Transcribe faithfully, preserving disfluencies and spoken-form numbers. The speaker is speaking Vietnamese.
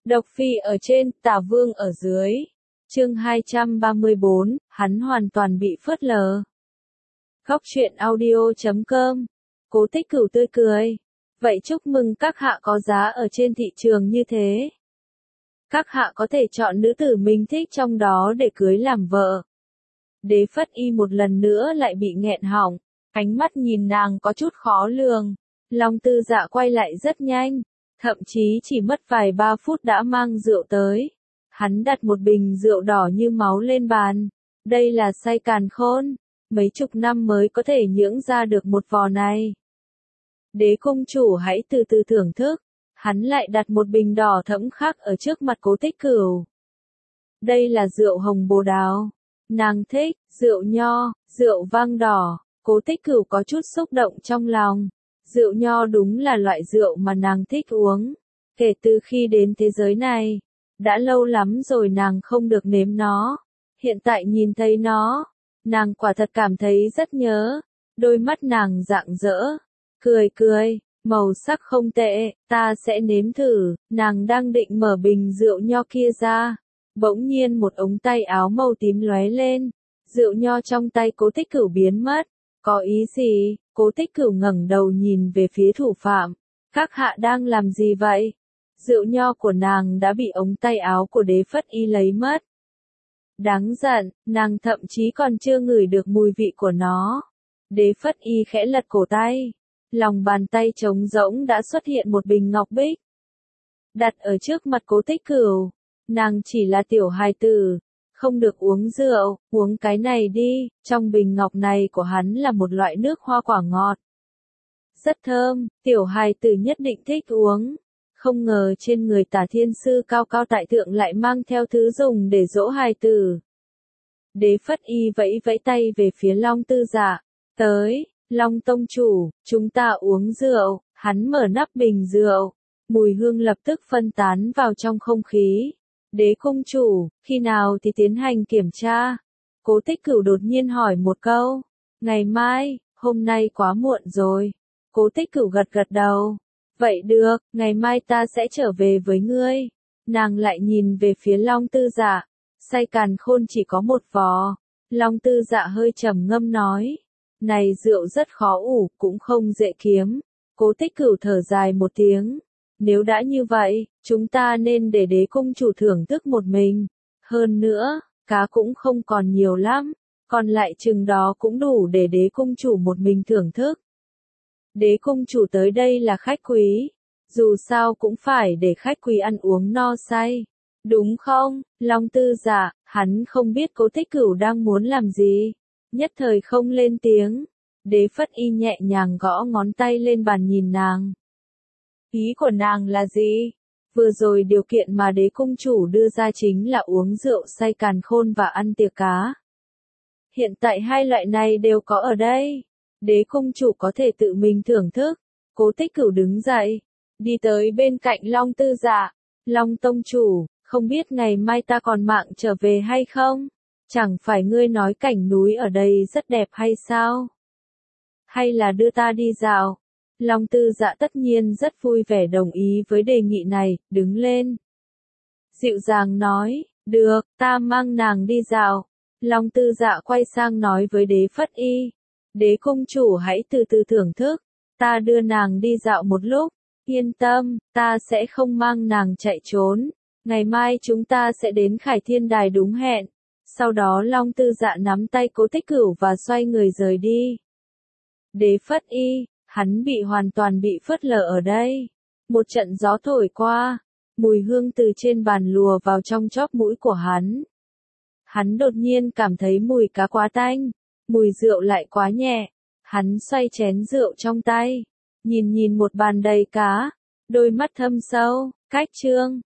Độc Phi ở trên, Tả Vương ở dưới. Chương hai trăm ba mươi bốn, hắn hoàn toàn bị phớt lờ. Góc truyện audio chấm com. Cố Tích Cửu tươi cười. Vậy chúc mừng các hạ có giá ở trên thị trường như thế. Các hạ có thể chọn nữ tử mình thích trong đó để cưới làm vợ. Đế Phất Y một lần nữa lại bị nghẹn họng, ánh mắt nhìn nàng có chút khó lường. Long Tư Dạ quay lại rất nhanh, thậm chí chỉ mất vài ba phút đã mang rượu tới. Hắn đặt một bình rượu đỏ như máu lên bàn. Đây là say càn khôn, mấy chục năm mới có thể nhưỡng ra được một vò này. Đế công chủ hãy từ từ thưởng thức. Hắn lại đặt một bình đỏ thẫm khác ở trước mặt Cố Tích Cửu. Đây là rượu hồng bồ đào. Nàng thích, rượu nho, rượu vang đỏ. Cố Tích Cửu có chút xúc động trong lòng. Rượu nho đúng là loại rượu mà nàng thích uống. Kể từ khi đến thế giới này, đã lâu lắm rồi nàng không được nếm nó. Hiện tại nhìn thấy nó, nàng quả thật cảm thấy rất nhớ. Đôi mắt nàng rạng rỡ, cười cười, màu sắc không tệ, ta sẽ nếm thử. Nàng đang định mở bình rượu nho kia ra, bỗng nhiên một ống tay áo màu tím lóe lên, rượu nho trong tay Cố Tích Cửu biến mất. Có ý gì? Cố Tích Cửu ngẩng đầu nhìn về phía thủ phạm. Các hạ đang làm gì vậy? Rượu nho của nàng đã bị ống tay áo của Đế Phất Y lấy mất. Đáng giận, nàng thậm chí còn chưa ngửi được mùi vị của nó. Đế Phất Y khẽ lật cổ tay. Lòng bàn tay trống rỗng đã xuất hiện một bình ngọc bích. Đặt ở trước mặt Cố Tích Cửu. Nàng chỉ là tiểu hài tử, không được uống rượu, uống cái này đi. Trong bình ngọc này của hắn là một loại nước hoa quả ngọt. Rất thơm, tiểu hài tử nhất định thích uống. Không ngờ trên người Tả Thiên Sư cao cao tại thượng lại mang theo thứ dùng để dỗ hài tử. Đế Phất Y vẫy vẫy tay về phía Long Tư Dạ. Tới, Long Tông Chủ, chúng ta uống rượu. Hắn mở nắp bình rượu. Mùi hương lập tức phân tán vào trong không khí. Đế Công Chủ, khi nào thì tiến hành kiểm tra? Cố Tích Cửu đột nhiên hỏi một câu. Ngày mai, hôm nay quá muộn rồi. Cố Tích Cửu gật gật đầu. Vậy được, ngày mai ta sẽ trở về với ngươi. Nàng lại nhìn về phía Long Tư Dạ. Say càn khôn chỉ có một vò. Long Tư Dạ hơi trầm ngâm nói. Này rượu rất khó ủ, cũng không dễ kiếm. Cố Tích Cửu thở dài một tiếng. Nếu đã như vậy, chúng ta nên để Đế Công Chủ thưởng thức một mình. Hơn nữa, cá cũng không còn nhiều lắm. Còn lại chừng đó cũng đủ để Đế Công Chủ một mình thưởng thức. Đế Công Chủ tới đây là khách quý. Dù sao cũng phải để khách quý ăn uống no say. Đúng không, Long Tư Dạ, hắn không biết Cố Tích Cửu đang muốn làm gì. Nhất thời không lên tiếng. Đế Phất Y nhẹ nhàng gõ ngón tay lên bàn nhìn nàng. Ý của nàng là gì? Vừa rồi điều kiện mà Đế Công Chủ đưa ra chính là uống rượu say càn khôn và ăn tiệc cá. Hiện tại hai loại này đều có ở đây. Đế Công Chủ có thể tự mình thưởng thức. Cố Tích Cửu đứng dậy, đi tới bên cạnh Long Tư Dạ. Long Tông Chủ, không biết ngày mai ta còn mạng trở về hay không? Chẳng phải ngươi nói cảnh núi ở đây rất đẹp hay sao? Hay là đưa ta đi dạo? Long Tư Dạ tất nhiên rất vui vẻ đồng ý với đề nghị này, đứng lên. Dịu dàng nói, được, ta mang nàng đi dạo. Long Tư Dạ quay sang nói với Đế Phất Y. Đế Công Chủ hãy từ từ thưởng thức, ta đưa nàng đi dạo một lúc. Yên tâm, ta sẽ không mang nàng chạy trốn. Ngày mai chúng ta sẽ đến Khải Thiên Đài đúng hẹn. Sau đó Long Tư Dạ nắm tay Cố Tích Cửu và xoay người rời đi. Đế Phất Y, hắn bị hoàn toàn bị phớt lờ ở đây. Một trận gió thổi qua, mùi hương từ trên bàn lùa vào trong chóp mũi của hắn. Hắn đột nhiên cảm thấy mùi cá quá tanh, mùi rượu lại quá nhẹ. Hắn xoay chén rượu trong tay, nhìn nhìn một bàn đầy cá, đôi mắt thâm sâu. Cách chương